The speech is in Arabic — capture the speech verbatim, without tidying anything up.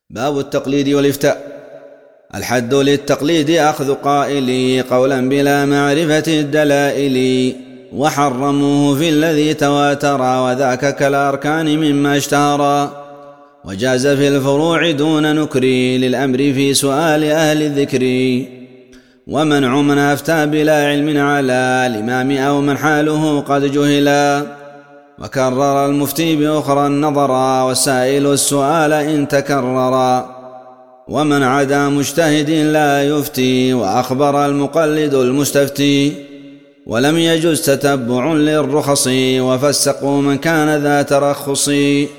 باب التقليد والإفتاء. الحد للتقليد أخذ قائلي قولا بلا معرفة الدلائل، وحرموه في الذي تواترا وذاك كالأركان مما اشتهرا، وجاز في الفروع دون نكري للأمر في سؤال أهل الذكر، ومنع من أفتى بلا علم على الإمام أو من حاله قد جهلا، وكرر المفتي بأخرى النظرا والسائل السؤال إن تكررا، ومن عدا مجتهد لا يفتي وأخبر المقلد المستفتي، ولم يجز تتبع للرخص وفسقوا من كان ذا ترخص.